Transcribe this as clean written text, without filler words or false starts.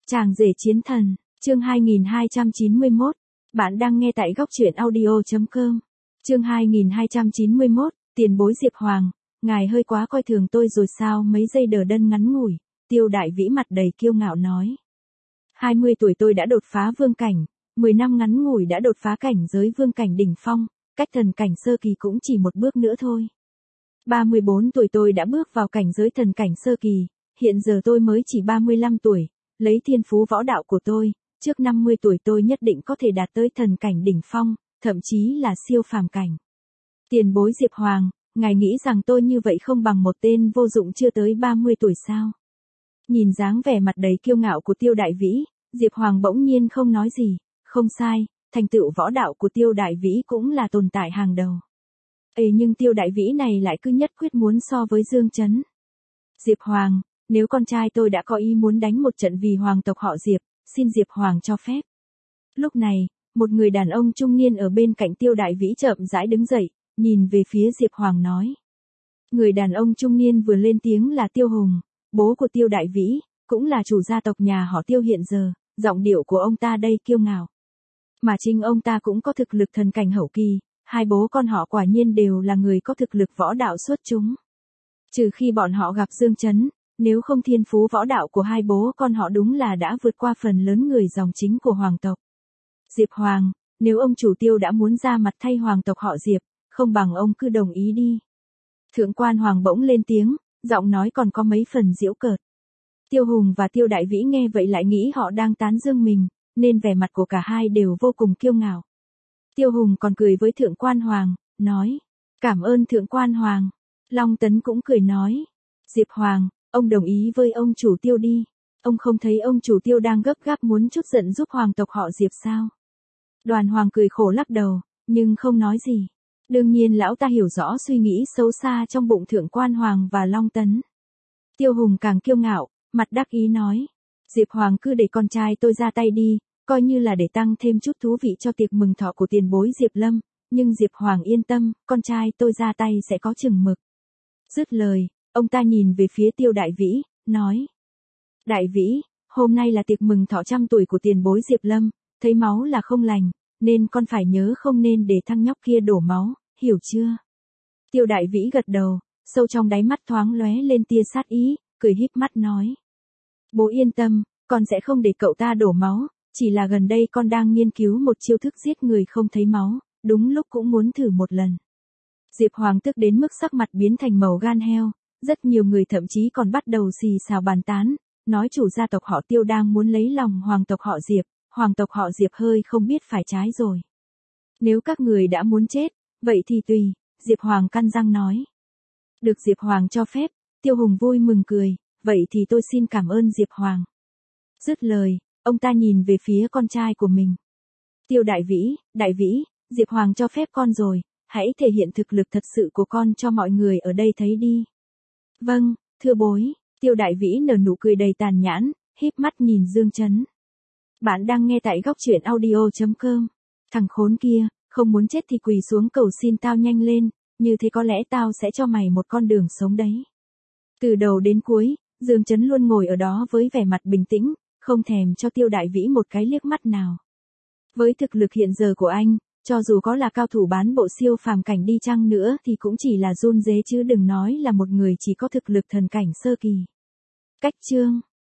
Chàng rể chiến thần, chương 2291. Bạn đang nghe tại góc truyện audio.com. Chương 2291, tiền bối Diệp Hoàng, ngài hơi quá coi thường tôi rồi sao? Mấy giây đờ đẫn ngắn ngủi, Tiêu Đại Vĩ mặt đầy kiêu ngạo nói. 20 tuổi tôi đã đột phá vương cảnh, 10 năm ngắn ngủi đã đột phá cảnh giới vương cảnh đỉnh phong, cách thần cảnh sơ kỳ cũng chỉ một bước nữa thôi. 34 tuổi tôi đã bước vào cảnh giới thần cảnh sơ kỳ, hiện giờ tôi mới chỉ 35 tuổi, lấy thiên phú võ đạo của tôi, trước 50 tuổi tôi nhất định có thể đạt tới thần cảnh đỉnh phong, thậm chí là siêu phàm cảnh. Tiền bối Diệp Hoàng, ngài nghĩ rằng tôi như vậy không bằng một tên vô dụng chưa tới 30 tuổi sao? Nhìn dáng vẻ mặt đầy kiêu ngạo của Tiêu Đại Vĩ, Diệp Hoàng bỗng nhiên không nói gì, không sai, thành tựu võ đạo của Tiêu Đại Vĩ cũng là tồn tại hàng đầu. Nhưng Tiêu Đại Vĩ này lại cứ nhất quyết muốn so với Dương Chấn. Diệp Hoàng, nếu con trai tôi đã có ý muốn đánh một trận vì hoàng tộc họ Diệp, xin Diệp Hoàng cho phép. Lúc này, một người đàn ông trung niên ở bên cạnh Tiêu Đại Vĩ chậm rãi đứng dậy, nhìn về phía Diệp Hoàng nói. Người đàn ông trung niên vừa lên tiếng là Tiêu Hùng, bố của Tiêu Đại Vĩ, cũng là chủ gia tộc nhà họ Tiêu hiện giờ, giọng điệu của ông ta đây kiêu ngạo. Mà chính ông ta cũng có thực lực thần cảnh hậu kỳ, hai bố con họ quả nhiên đều là người có thực lực võ đạo xuất chúng. Trừ khi bọn họ gặp Dương Chấn, nếu không thiên phú võ đạo của hai bố con họ đúng là đã vượt qua phần lớn người dòng chính của hoàng tộc. Diệp Hoàng, nếu ông chủ Tiêu đã muốn ra mặt thay hoàng tộc họ Diệp, không bằng ông cứ đồng ý đi. Thượng quan Hoàng bỗng lên tiếng, giọng nói còn có mấy phần giễu cợt. Tiêu Hùng và Tiêu Đại Vĩ nghe vậy lại nghĩ họ đang tán dương mình, nên vẻ mặt của cả hai đều vô cùng kiêu ngạo. Tiêu Hùng còn cười với Thượng quan Hoàng, nói, cảm ơn Thượng quan Hoàng. Long Tấn cũng cười nói, Diệp Hoàng, ông đồng ý với ông chủ Tiêu đi, ông không thấy ông chủ Tiêu đang gấp gáp muốn chút giận giúp hoàng tộc họ Diệp sao? Đoàn Hoàng cười khổ lắc đầu, nhưng không nói gì. Đương nhiên lão ta hiểu rõ suy nghĩ xấu xa trong bụng Thượng quan Hoàng và Long Tấn. Tiêu Hùng càng kiêu ngạo, mặt đắc ý nói, Diệp Hoàng cứ để con trai tôi ra tay đi, coi như là để tăng thêm chút thú vị cho tiệc mừng thọ của tiền bối Diệp Lâm, nhưng Diệp Hoàng yên tâm, con trai tôi ra tay sẽ có chừng mực. Dứt lời, ông ta nhìn về phía Tiêu Đại Vĩ, nói, Đại Vĩ, hôm nay là tiệc mừng thọ 100 tuổi của tiền bối Diệp Lâm, thấy máu là không lành, nên con phải nhớ không nên để thằng nhóc kia đổ máu, hiểu chưa? Tiêu Đại Vĩ gật đầu, sâu trong đáy mắt thoáng lóe lên tia sát ý, cười híp mắt nói, bố yên tâm, con sẽ không để cậu ta đổ máu, chỉ là gần đây con đang nghiên cứu một chiêu thức giết người không thấy máu, đúng lúc cũng muốn thử một lần. Diệp Hoàng tức đến mức sắc mặt biến thành màu gan heo, rất nhiều người thậm chí còn bắt đầu xì xào bàn tán, nói chủ gia tộc họ Tiêu đang muốn lấy lòng hoàng tộc họ Diệp, hoàng tộc họ Diệp hơi không biết phải trái rồi. Nếu các người đã muốn chết, vậy thì tùy, Diệp Hoàng căn răng nói. Được Diệp Hoàng cho phép, Tiêu Hùng vui mừng cười, vậy thì tôi xin cảm ơn Diệp Hoàng. Dứt lời, ông ta nhìn về phía con trai của mình. Tiêu Đại Vĩ, Diệp Hoàng cho phép con rồi, hãy thể hiện thực lực thật sự của con cho mọi người ở đây thấy đi. Vâng, thưa bối, Tiêu Đại Vĩ nở nụ cười đầy tàn nhẫn, híp mắt nhìn Dương Chấn. Bạn đang nghe tại góc truyện audio.com. Thằng khốn kia, không muốn chết thì quỳ xuống cầu xin tao nhanh lên, như thế có lẽ tao sẽ cho mày một con đường sống đấy. Từ đầu đến cuối, Dương Chấn luôn ngồi ở đó với vẻ mặt bình tĩnh, không thèm cho Tiêu Đại Vĩ một cái liếc mắt nào. Với thực lực hiện giờ của anh, cho dù có là cao thủ bán bộ siêu phàm cảnh đi chăng nữa thì cũng chỉ là run rế chứ đừng nói là một người chỉ có thực lực thần cảnh sơ kỳ. Cách chương